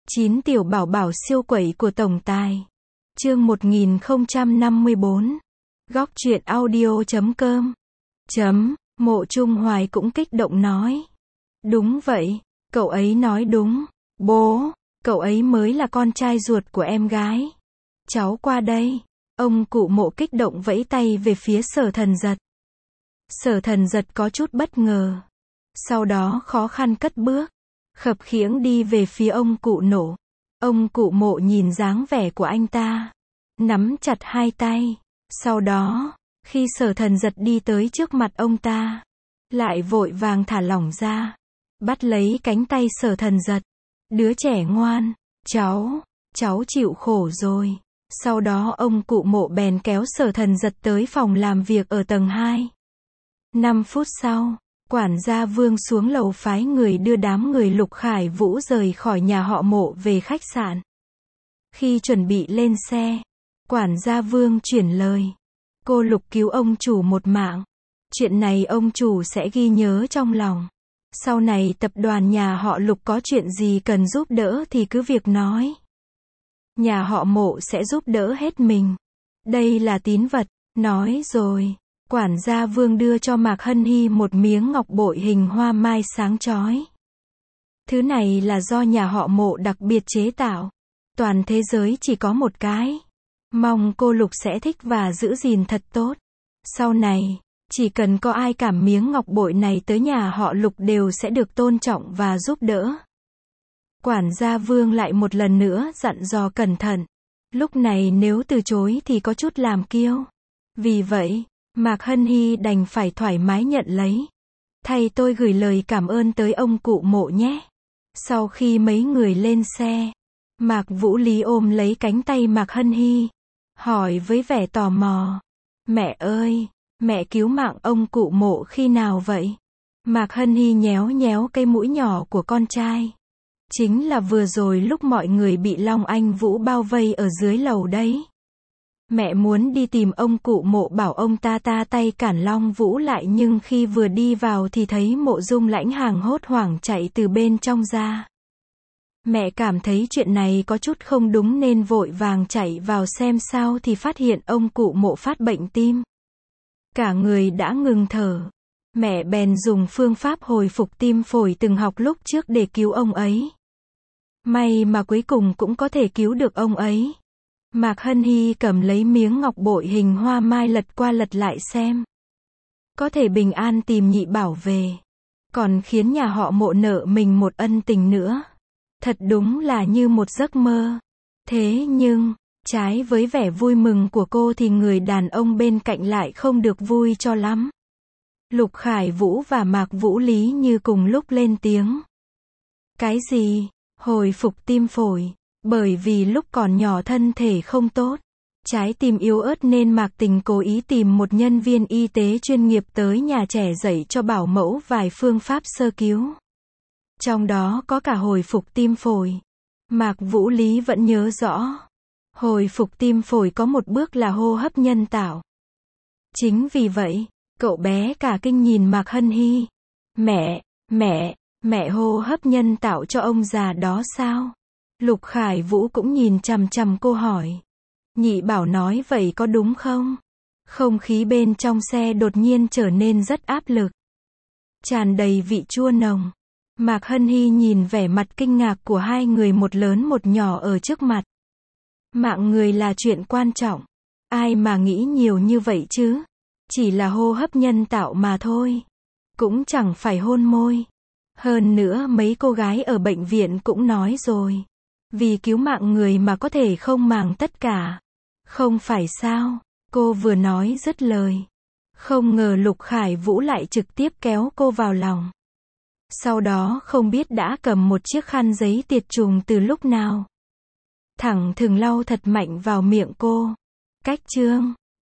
9 tiểu bảo bảo siêu quẩy của tổng tài. Chương 1054. Góc truyện audio.com. Mộ Trung Hoài cũng kích động nói. Đúng vậy, cậu ấy nói đúng. Bố, cậu ấy mới là con trai ruột của em gái. Cháu qua đây. Ông cụ Mộ kích động vẫy tay về phía Sở Thần Giật. Sở Thần Giật có chút bất ngờ. Sau đó khó khăn cất bước, khập khiễng đi về phía ông cụ Nổ. Ông cụ Mộ nhìn dáng vẻ của anh ta, nắm chặt hai tay. Sau đó, khi Sở Thần Giật đi tới trước mặt ông ta, lại vội vàng thả lỏng ra, bắt lấy cánh tay Sở Thần Giật. Đứa trẻ ngoan, cháu chịu khổ rồi. Sau đó ông cụ Mộ bèn kéo Sở Thần Giật tới phòng làm việc ở tầng 2. 5 phút sau, quản gia Vương xuống lầu phái người đưa đám người Lục Khải Vũ rời khỏi nhà họ Mộ về khách sạn. Khi chuẩn bị lên xe, quản gia Vương chuyển lời. Cô Lục cứu ông chủ một mạng. Chuyện này ông chủ sẽ ghi nhớ trong lòng. Sau này tập đoàn nhà họ Lục có chuyện gì cần giúp đỡ thì cứ việc nói. Nhà họ Mộ sẽ giúp đỡ hết mình. Đây là tín vật. Nói rồi, quản gia Vương đưa cho Mạc Hân Hy một miếng ngọc bội hình hoa mai sáng chói. Thứ này là do nhà họ Mộ đặc biệt chế tạo. Toàn thế giới chỉ có một cái. Mong cô Lục sẽ thích và giữ gìn thật tốt. Sau này, chỉ cần có ai cảm miếng ngọc bội này tới nhà họ Lục đều sẽ được tôn trọng và giúp đỡ. Quản gia Vương lại một lần nữa dặn dò cẩn thận. Lúc này nếu từ chối thì có chút làm kiêu. Vì vậy, Mạc Hân Hy đành phải thoải mái nhận lấy. Thầy tôi gửi lời cảm ơn tới ông cụ Mộ nhé. Sau khi mấy người lên xe, Mạc Vũ Lý ôm lấy cánh tay Mạc Hân Hy, hỏi với vẻ tò mò. Mẹ ơi, mẹ cứu mạng ông cụ Mộ khi nào vậy? Mạc Hân Hy nhéo nhéo cây mũi nhỏ của con trai. Chính là vừa rồi lúc mọi người bị Long Anh Vũ bao vây ở dưới lầu đấy. Mẹ muốn đi tìm ông cụ Mộ bảo ông ta tay cản Long Vũ lại, nhưng khi vừa đi vào thì thấy Mộ Dung Lãnh Hàng hốt hoảng chạy từ bên trong ra. Mẹ cảm thấy chuyện này có chút không đúng nên vội vàng chạy vào xem sao thì phát hiện ông cụ Mộ phát bệnh tim. Cả người đã ngừng thở. Mẹ bèn dùng phương pháp hồi phục tim phổi từng học lúc trước để cứu ông ấy. May mà cuối cùng cũng có thể cứu được ông ấy. Mạc Hân Hy cầm lấy miếng ngọc bội hình hoa mai lật qua lật lại xem. Có thể bình an tìm nhị bảo về. Còn khiến nhà họ Mộ nợ mình một ân tình nữa. Thật đúng là như một giấc mơ. Thế nhưng, trái với vẻ vui mừng của cô thì người đàn ông bên cạnh lại không được vui cho lắm. Lục Khải Vũ và Mạc Vũ Lý như cùng lúc lên tiếng. Cái gì? Hồi phục tim phổi. Bởi vì lúc còn nhỏ thân thể không tốt, trái tim yếu ớt nên Mạc Tình cố ý tìm một nhân viên y tế chuyên nghiệp tới nhà trẻ dạy cho bảo mẫu vài phương pháp sơ cứu. Trong đó có cả hồi phục tim phổi. Mạc Vũ Lý vẫn nhớ rõ. Hồi phục tim phổi có một bước là hô hấp nhân tạo. Chính vì vậy, cậu bé cả kinh nhìn Mạc Hân Hy. Mẹ hô hấp nhân tạo cho ông già đó sao? Lục Khải Vũ cũng nhìn chằm chằm cô hỏi. Nhị bảo nói vậy có đúng không? Không khí bên trong xe đột nhiên trở nên rất áp lực, tràn đầy vị chua nồng. Mạc Hân Hy nhìn vẻ mặt kinh ngạc của hai người một lớn một nhỏ ở trước mặt. Mạng người là chuyện quan trọng. Ai mà nghĩ nhiều như vậy chứ? Chỉ là hô hấp nhân tạo mà thôi. Cũng chẳng phải hôn môi. Hơn nữa mấy cô gái ở bệnh viện cũng nói rồi. Vì cứu mạng người mà có thể không màng tất cả. Không phải sao? Cô vừa nói dứt lời. Không ngờ Lục Khải Vũ lại trực tiếp kéo cô vào lòng. Sau đó không biết đã cầm một chiếc khăn giấy tiệt trùng từ lúc nào. Thẳng thừng lau thật mạnh vào miệng cô. Cách chương